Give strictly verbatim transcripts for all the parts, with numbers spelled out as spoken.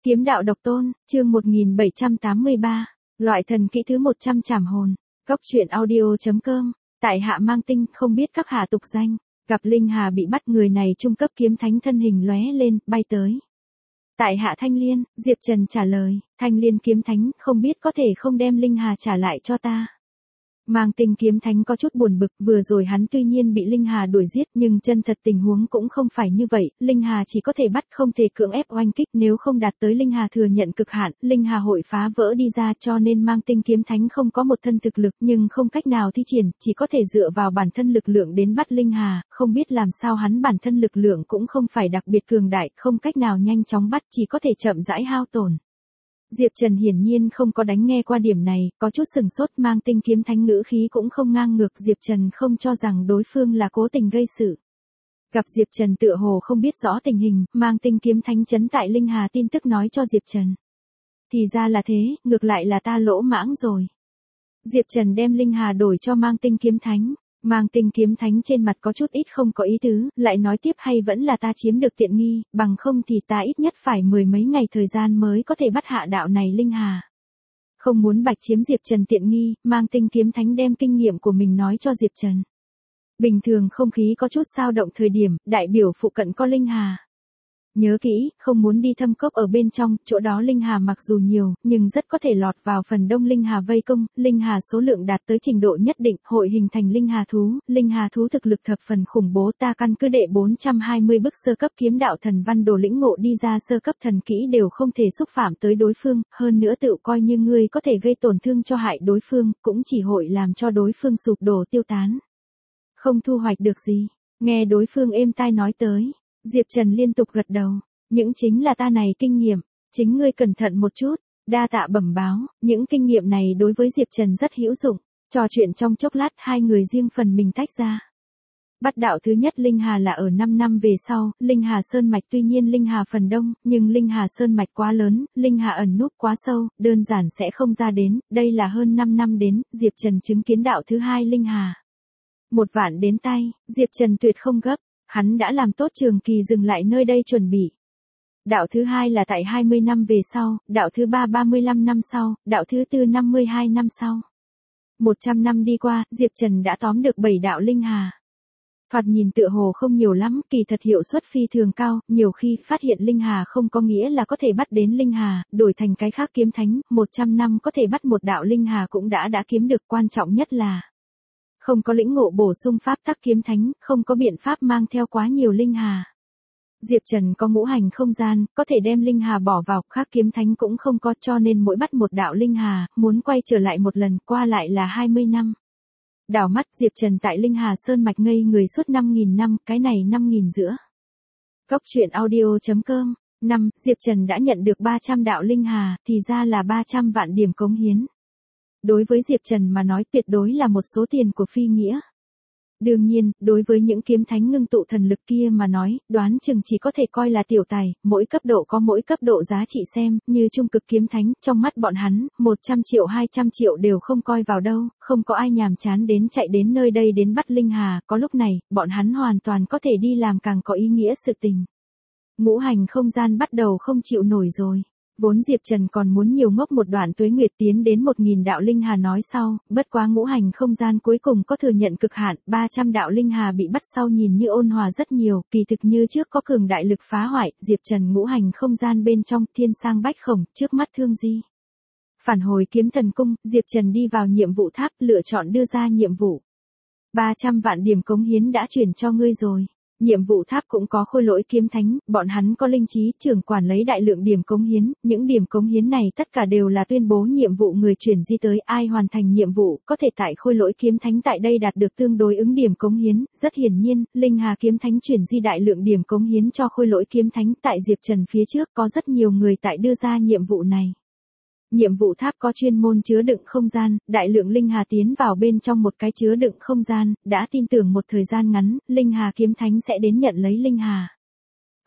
Kiếm đạo độc tôn, chương một nghìn bảy trăm tám mươi ba, loại thần kỹ thứ một trăm trảm hồn. Cốc truyện audio.com, tại hạ mang tinh, không biết các hạ tục danh. Gặp Linh Hà bị bắt, người này trung cấp kiếm thánh thân hình lóe lên, bay tới. Tại hạ Thanh Liên, Diệp Trần trả lời, Thanh Liên kiếm thánh, không biết có thể không đem Linh Hà trả lại cho ta. Mang tinh kiếm thánh có chút buồn bực, vừa rồi hắn tuy nhiên bị Linh Hà đuổi giết nhưng chân thật tình huống cũng không phải như vậy, Linh Hà chỉ có thể bắt không thể cưỡng ép oanh kích, nếu không đạt tới Linh Hà thừa nhận cực hạn, Linh Hà hội phá vỡ đi ra, cho nên mang tinh kiếm thánh không có một thân thực lực nhưng không cách nào thi triển, chỉ có thể dựa vào bản thân lực lượng đến bắt Linh Hà, không biết làm sao hắn bản thân lực lượng cũng không phải đặc biệt cường đại, không cách nào nhanh chóng bắt, chỉ có thể chậm rãi hao tổn. Diệp Trần hiển nhiên không có đánh nghe qua điểm này, có chút sừng sốt, mang tinh kiếm thánh ngữ khí cũng không ngang ngược, Diệp Trần không cho rằng đối phương là cố tình gây sự. Gặp Diệp Trần tựa hồ không biết rõ tình hình, mang tinh kiếm thánh chấn tại Linh Hà tin tức nói cho Diệp Trần. Thì ra là thế, ngược lại là ta lỗ mãng rồi. Diệp Trần đem Linh Hà đổi cho mang tinh kiếm thánh. Mang tinh kiếm thánh trên mặt có chút ít không có ý tứ, lại nói tiếp hay vẫn là ta chiếm được tiện nghi, bằng không thì ta ít nhất phải mười mấy ngày thời gian mới có thể bắt hạ đạo này Linh Hà. Không muốn bạch chiếm Diệp Trần tiện nghi, mang tinh kiếm thánh đem kinh nghiệm của mình nói cho Diệp Trần. Bình thường không khí có chút dao động thời điểm, đại biểu phụ cận có Linh Hà. Nhớ kỹ, không muốn đi thâm cốc ở bên trong, chỗ đó Linh Hà mặc dù nhiều, nhưng rất có thể lọt vào phần đông Linh Hà vây công, Linh Hà số lượng đạt tới trình độ nhất định, hội hình thành Linh Hà thú, Linh Hà thú thực lực thập phần khủng bố, ta căn cứ đệ bốn trăm hai mươi bức sơ cấp kiếm đạo thần văn đồ lĩnh ngộ đi ra sơ cấp thần kỹ đều không thể xúc phạm tới đối phương, hơn nữa tự coi như ngươi có thể gây tổn thương cho hại đối phương, cũng chỉ hội làm cho đối phương sụp đổ tiêu tán. Không thu hoạch được gì, nghe đối phương êm tai nói tới. Diệp Trần liên tục gật đầu, những chính là ta này kinh nghiệm, chính ngươi cẩn thận một chút, đa tạ bẩm báo, những kinh nghiệm này đối với Diệp Trần rất hữu dụng, trò chuyện trong chốc lát hai người riêng phần mình tách ra. Bắt đạo thứ nhất Linh Hà là ở năm năm về sau, Linh Hà Sơn Mạch tuy nhiên Linh Hà phần đông, nhưng Linh Hà Sơn Mạch quá lớn, Linh Hà ẩn núp quá sâu, đơn giản sẽ không ra đến, đây là hơn năm năm đến, Diệp Trần chứng kiến đạo thứ hai Linh Hà. Một vạn đến tay, Diệp Trần tuyệt không gấp. Hắn đã làm tốt trường kỳ dừng lại nơi đây chuẩn bị. Đạo thứ hai là tại hai mươi năm về sau, đạo thứ ba ba mươi lăm năm sau, đạo thứ tư năm mươi hai năm sau. một trăm năm đi qua, Diệp Trần đã tóm được bảy đạo Linh Hà. Thoạt nhìn tựa hồ không nhiều lắm, kỳ thật hiệu suất phi thường cao, nhiều khi phát hiện Linh Hà không có nghĩa là có thể bắt đến Linh Hà, đổi thành cái khác kiếm thánh, một trăm năm có thể bắt một đạo Linh Hà cũng đã đã kiếm được, quan trọng nhất là không có lĩnh ngộ bổ sung pháp tắc kiếm thánh, không có biện pháp mang theo quá nhiều Linh Hà. Diệp Trần có ngũ hành không gian, có thể đem Linh Hà bỏ vào, khác kiếm thánh cũng không có, cho nên mỗi bắt một đạo Linh Hà, muốn quay trở lại một lần, qua lại là hai mươi năm. Đảo mắt Diệp Trần tại Linh Hà Sơn Mạch ngây người suốt năm nghìn năm, cái này năm nghìn giữa. Cốc truyện audio.com, năm, Diệp Trần đã nhận được ba trăm đạo Linh Hà, thì ra là ba trăm vạn điểm cống hiến. Đối với Diệp Trần mà nói tuyệt đối là một số tiền của phi nghĩa. Đương nhiên, đối với những kiếm thánh ngưng tụ thần lực kia mà nói, đoán chừng chỉ có thể coi là tiểu tài, mỗi cấp độ có mỗi cấp độ giá trị xem, như trung cực kiếm thánh, trong mắt bọn hắn, một trăm triệu hai trăm triệu đều không coi vào đâu, không có ai nhàm chán đến chạy đến nơi đây đến bắt Linh Hà, có lúc này, bọn hắn hoàn toàn có thể đi làm càng có ý nghĩa sự tình. Ngũ hành không gian bắt đầu không chịu nổi rồi. Vốn Diệp Trần còn muốn nhiều ngốc một đoạn tuế nguyệt tiến đến một nghìn đạo Linh Hà nói sau, bất quá ngũ hành không gian cuối cùng có thừa nhận cực hạn, ba trăm đạo Linh Hà bị bắt sau nhìn như ôn hòa rất nhiều, kỳ thực như trước có cường đại lực phá hoại, Diệp Trần ngũ hành không gian bên trong, thiên sang bách khổng, trước mắt thương di. Phản hồi kiếm thần cung, Diệp Trần đi vào nhiệm vụ tháp, lựa chọn đưa ra nhiệm vụ. ba trăm vạn điểm cống hiến đã chuyển cho ngươi rồi. Nhiệm vụ tháp cũng có khôi lỗi kiếm thánh, bọn hắn có linh trí, trưởng quản lấy đại lượng điểm cống hiến, những điểm cống hiến này tất cả đều là tuyên bố nhiệm vụ người chuyển di tới, ai hoàn thành nhiệm vụ, có thể tại khôi lỗi kiếm thánh tại đây đạt được tương đối ứng điểm cống hiến, rất hiển nhiên, Linh Hà kiếm thánh chuyển di đại lượng điểm cống hiến cho khôi lỗi kiếm thánh, tại Diệp Trần phía trước có rất nhiều người tại đưa ra nhiệm vụ này. Nhiệm vụ tháp có chuyên môn chứa đựng không gian, đại lượng Linh Hà tiến vào bên trong một cái chứa đựng không gian, đã tin tưởng một thời gian ngắn, Linh Hà kiếm thánh sẽ đến nhận lấy Linh Hà.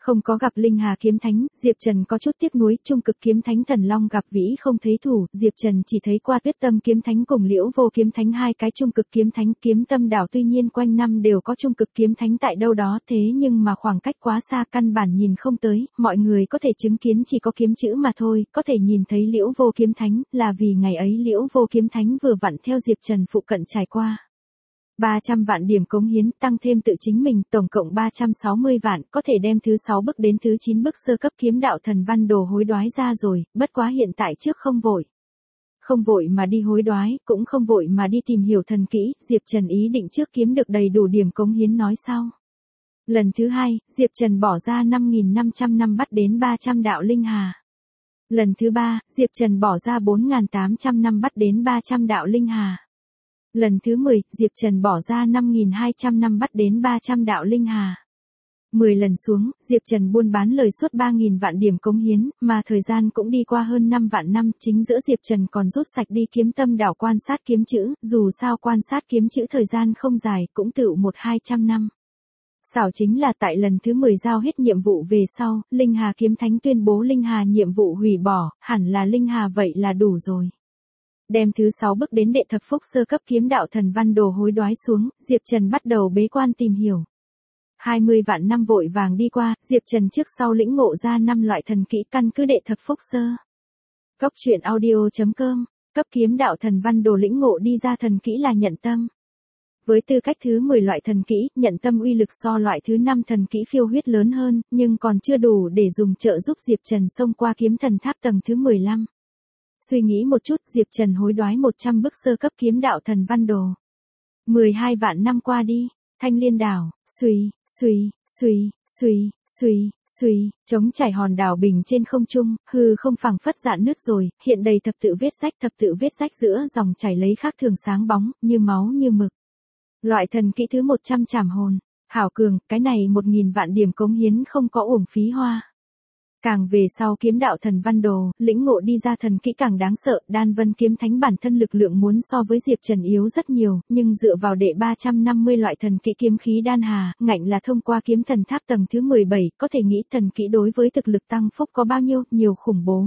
Không có gặp Linh Hà kiếm thánh, Diệp Trần có chút tiếc nuối, trung cực kiếm thánh Thần Long gặp vĩ không thấy thủ, Diệp Trần chỉ thấy qua Tuyết Tâm kiếm thánh cùng Liễu Vô kiếm thánh hai cái trung cực kiếm thánh. Kiếm Tâm đảo tuy nhiên quanh năm đều có trung cực kiếm thánh tại đâu đó, thế nhưng mà khoảng cách quá xa căn bản nhìn không tới, mọi người có thể chứng kiến chỉ có kiếm chữ mà thôi, có thể nhìn thấy Liễu Vô kiếm thánh, là vì ngày ấy Liễu Vô kiếm thánh vừa vặn theo Diệp Trần phụ cận trải qua. ba trăm vạn điểm cống hiến, tăng thêm tự chính mình, tổng cộng ba trăm sáu mươi vạn, có thể đem thứ sáu bước đến thứ chín bước sơ cấp kiếm đạo thần văn đồ hối đoái ra rồi, bất quá hiện tại trước không vội. Không vội mà đi hối đoái, cũng không vội mà đi tìm hiểu thần kỹ, Diệp Trần ý định trước kiếm được đầy đủ điểm cống hiến nói sau. Lần thứ hai, Diệp Trần bỏ ra năm nghìn năm trăm năm bắt đến ba trăm đạo linh hà. Lần thứ ba, Diệp Trần bỏ ra bốn nghìn tám trăm năm bắt đến ba trăm đạo linh hà. Lần thứ mười, Diệp Trần bỏ ra năm nghìn hai trăm năm bắt đến ba trăm đạo linh hà. mười lần xuống, Diệp Trần buôn bán lời suốt ba nghìn vạn điểm cống hiến, mà thời gian cũng đi qua hơn năm vạn năm, chính giữa Diệp Trần còn rút sạch đi Kiếm Tâm đảo quan sát kiếm chữ, dù sao quan sát kiếm chữ thời gian không dài, cũng tựu một hai trăm năm. Xảo chính là tại lần thứ mười giao hết nhiệm vụ về sau, Linh Hà kiếm thánh tuyên bố Linh Hà nhiệm vụ hủy bỏ, hẳn là Linh Hà vậy là đủ rồi. Đem thứ sáu bước đến đệ thập phúc sơ cấp kiếm đạo thần văn đồ hối đoái xuống, Diệp Trần bắt đầu bế quan tìm hiểu. hai mươi vạn năm vội vàng đi qua, Diệp Trần trước sau lĩnh ngộ ra năm loại thần kỹ căn cứ đệ thập phúc sơ. Cốc truyện audio chấm com, cấp kiếm đạo thần văn đồ lĩnh ngộ đi ra thần kỹ là nhận tâm. Với tư cách thứ mười loại thần kỹ, nhận tâm uy lực so loại thứ năm thần kỹ phiêu huyết lớn hơn, nhưng còn chưa đủ để dùng trợ giúp Diệp Trần xông qua kiếm thần tháp tầng thứ mười lăm. Suy nghĩ một chút, Diệp Trần hối đoái một trăm bước sơ cấp kiếm đạo thần văn đồ. mười hai vạn năm qua đi, Thanh Liên đảo, suy, suy, suy, suy, suy, suy, chống trải hòn đảo bình trên không trung, hư không phẳng phất rạn nứt rồi, hiện đầy thập tự vết rách, thập tự vết rách giữa dòng chảy lấy khác thường sáng bóng, như máu như mực. Loại thần kỹ thứ một trăm trảm hồn, hảo cường, cái này một nghìn vạn điểm cống hiến không có uổng phí hoa. Càng về sau kiếm đạo thần văn đồ, lĩnh ngộ đi ra thần kỹ càng đáng sợ, Đan Vân kiếm thánh bản thân lực lượng muốn so với Diệp Trần yếu rất nhiều, nhưng dựa vào đệ ba trăm năm mươi loại thần kỹ kiếm khí đan hà, ngạnh là thông qua kiếm thần tháp tầng thứ mười bảy, có thể nghĩ thần kỹ đối với thực lực tăng phúc có bao nhiêu, nhiều khủng bố.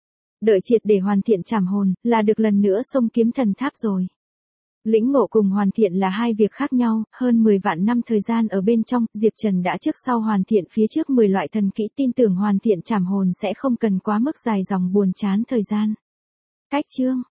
Đợi triệt để hoàn thiện trảm hồn, là được lần nữa xông kiếm thần tháp rồi. Lĩnh ngộ cùng hoàn thiện là hai việc khác nhau, hơn mười vạn năm thời gian ở bên trong, Diệp Trần đã trước sau hoàn thiện phía trước mười loại thần kỹ, tin tưởng hoàn thiện trảm hồn sẽ không cần quá mức dài dòng buồn chán thời gian. Cách chương